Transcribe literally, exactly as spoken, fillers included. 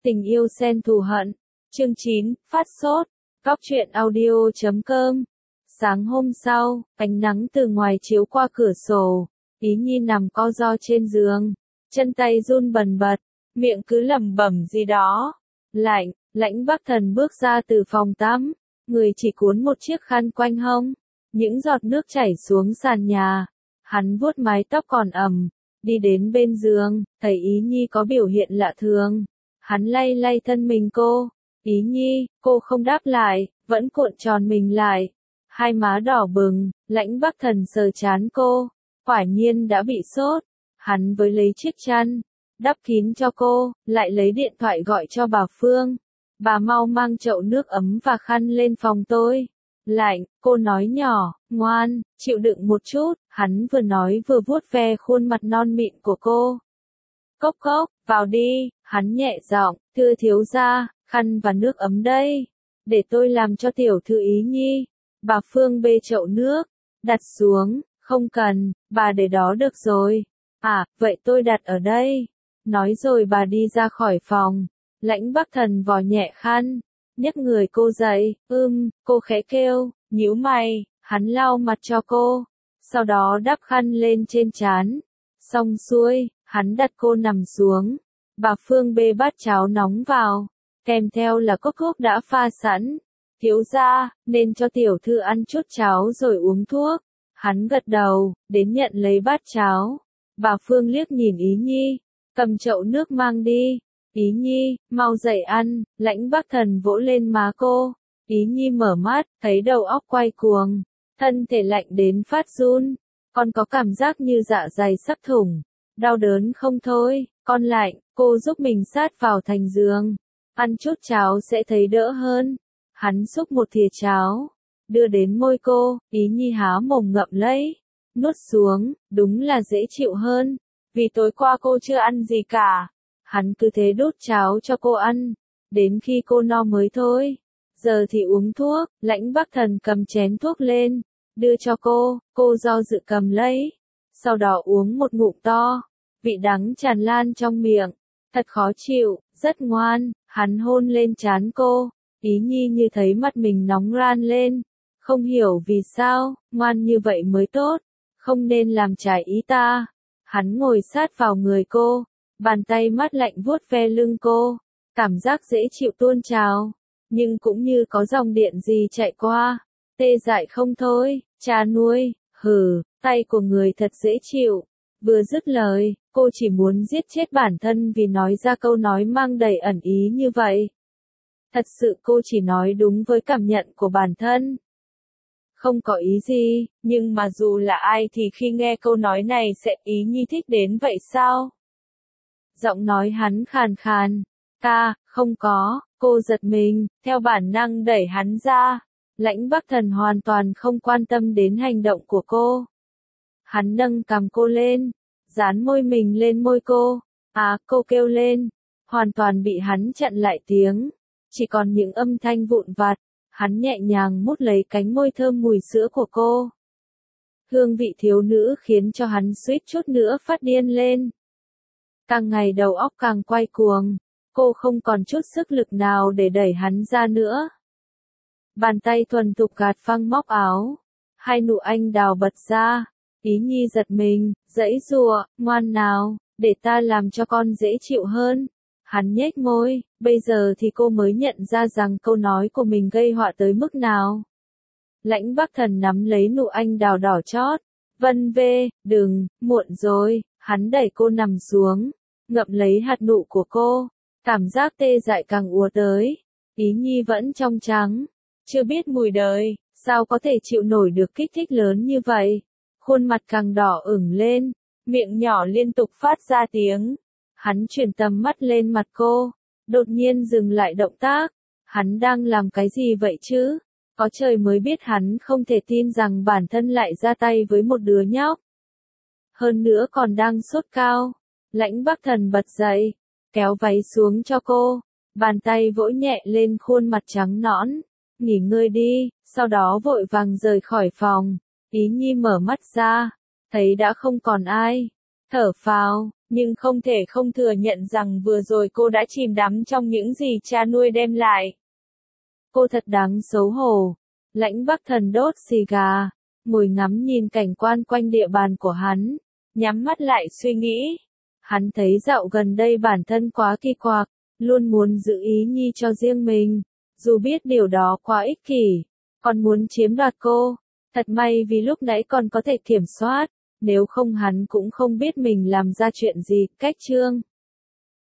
Tình yêu xen thù hận. Chương chín, phát sốt. Góc truyện audio chấm com. Sáng hôm sau, ánh nắng từ ngoài chiếu qua cửa sổ. Ý Nhi nằm co ro trên giường, chân tay run bần bật, miệng cứ lẩm bẩm gì đó. Lạnh, Lãnh Bắc Thần bước ra từ phòng tắm, người chỉ cuốn một chiếc khăn quanh hông. Những giọt nước chảy xuống sàn nhà. Hắn vuốt mái tóc còn ẩm, đi đến bên giường, thấy Ý Nhi có biểu hiện lạ thường. Hắn lay lay thân mình cô. Ý Nhi, cô không đáp lại, vẫn cuộn tròn mình lại. Hai má đỏ bừng, Lãnh Bắc Thần sờ trán cô. Quả nhiên đã bị sốt. Hắn với lấy chiếc chăn, đắp kín cho cô, lại lấy điện thoại gọi cho bà Phương. Bà mau mang chậu nước ấm và khăn lên phòng tôi. Lạnh, cô nói nhỏ, ngoan, chịu đựng một chút. Hắn vừa nói vừa vuốt ve khuôn mặt non mịn của cô. Cốc cốc, vào đi, hắn nhẹ giọng, thưa thiếu gia, khăn và nước ấm đây. Để tôi làm cho tiểu thư Ý Nhi. Bà Phương bê chậu nước, đặt xuống, không cần, bà để đó được rồi. À, vậy tôi đặt ở đây. Nói rồi bà đi ra khỏi phòng. Lãnh Bắc Thần vò nhẹ khăn, nhấc người cô dậy, ưm, cô khẽ kêu, nhíu mày, hắn lau mặt cho cô. Sau đó đắp khăn lên trên trán. Xong xuôi, hắn đặt cô nằm xuống. Bà Phương bê bát cháo nóng vào, kèm theo là cốc thuốc đã pha sẵn. Thiếu gia, nên cho tiểu thư ăn chút cháo rồi uống thuốc. Hắn gật đầu, đến nhận lấy bát cháo. Bà Phương liếc nhìn Ý Nhi, cầm chậu nước mang đi. Ý Nhi, mau dậy ăn. Lãnh Bắc Thần vỗ lên má cô. Ý Nhi mở mắt, thấy đầu óc quay cuồng, thân thể lạnh đến phát run, còn có cảm giác như dạ dày sắp thủng, đau đớn không thôi. Con lạnh, cô giúp mình sát vào thành giường, ăn chút cháo sẽ thấy đỡ hơn. Hắn xúc một thìa cháo, đưa đến môi cô. Ý Nhi há mồm ngậm lấy, nuốt xuống, đúng là dễ chịu hơn, vì tối qua cô chưa ăn gì cả. Hắn cứ thế đút cháo cho cô ăn, đến khi cô no mới thôi. Giờ thì uống thuốc. Lãnh Bắc Thần cầm chén thuốc lên, đưa cho cô, cô do dự cầm lấy. Sau đó uống một ngụm to, vị đắng tràn lan trong miệng, thật khó chịu, rất ngoan. Hắn hôn lên trán cô. Ý Nhi như thấy mặt mình nóng ran lên, không hiểu vì sao, ngoan như vậy mới tốt, không nên làm trái ý ta. Hắn ngồi sát vào người cô, bàn tay mát lạnh vuốt ve lưng cô, cảm giác dễ chịu tuôn trào, nhưng cũng như có dòng điện gì chạy qua, tê dại không thôi. Cha nuôi, hừ, tay của người thật dễ chịu. Vừa dứt lời, cô chỉ muốn giết chết bản thân vì nói ra câu nói mang đầy ẩn ý như vậy. Thật sự cô chỉ nói đúng với cảm nhận của bản thân, không có ý gì, nhưng mà dù là ai thì khi nghe câu nói này sẽ Ý Nhi thích đến vậy sao? Giọng nói hắn khàn khàn. Ta, không có. Cô giật mình, theo bản năng đẩy hắn ra. Lãnh Bắc Thần hoàn toàn không quan tâm đến hành động của cô. Hắn nâng cằm cô lên, dán môi mình lên môi cô. À, cô kêu lên, hoàn toàn bị hắn chặn lại tiếng. Chỉ còn những âm thanh vụn vặt. Hắn nhẹ nhàng mút lấy cánh môi thơm mùi sữa của cô. Hương vị thiếu nữ khiến cho hắn suýt chút nữa phát điên lên. Càng ngày đầu óc càng quay cuồng, cô không còn chút sức lực nào để đẩy hắn ra nữa. Bàn tay thuần thục gạt phăng móc áo, hai nụ anh đào bật ra. Ý Nhi giật mình, giãy giụa, ngoan nào, để ta làm cho con dễ chịu hơn. Hắn nhếch môi, bây giờ thì cô mới nhận ra rằng câu nói của mình gây họa tới mức nào. Lãnh Bắc Thần nắm lấy nụ anh đào đỏ chót. Vân vê, đừng, muộn rồi. Hắn đẩy cô nằm xuống, ngậm lấy hạt nụ của cô. Cảm giác tê dại càng ùa tới. Ý Nhi vẫn trong trắng, chưa biết mùi đời, sao có thể chịu nổi được kích thích lớn như vậy. Khuôn mặt càng đỏ ửng lên, miệng nhỏ liên tục phát ra tiếng. Hắn chuyển tầm mắt lên mặt cô, đột nhiên dừng lại động tác. Hắn đang làm cái gì vậy chứ? Có trời mới biết hắn không thể tin rằng bản thân lại ra tay với một đứa nhóc. Hơn nữa còn đang sốt cao. Lãnh Bắc Thần bật dậy, kéo váy xuống cho cô, bàn tay vỗ nhẹ lên khuôn mặt trắng nõn. Nghỉ ngơi đi, sau đó vội vàng rời khỏi phòng. Ý Nhi mở mắt ra, thấy đã không còn ai. Thở phào, nhưng không thể không thừa nhận rằng vừa rồi cô đã chìm đắm trong những gì cha nuôi đem lại. Cô thật đáng xấu hổ. Lãnh Bắc Thần đốt xì gà, ngồi ngắm nhìn cảnh quan quanh địa bàn của hắn, nhắm mắt lại suy nghĩ. Hắn thấy dạo gần đây bản thân quá kỳ quặc, luôn muốn giữ ý nhi cho riêng mình, dù biết điều đó quá ích kỷ, còn muốn chiếm đoạt cô. Thật may vì lúc nãy còn có thể kiểm soát, nếu không hắn cũng không biết mình làm ra chuyện gì. Cách chương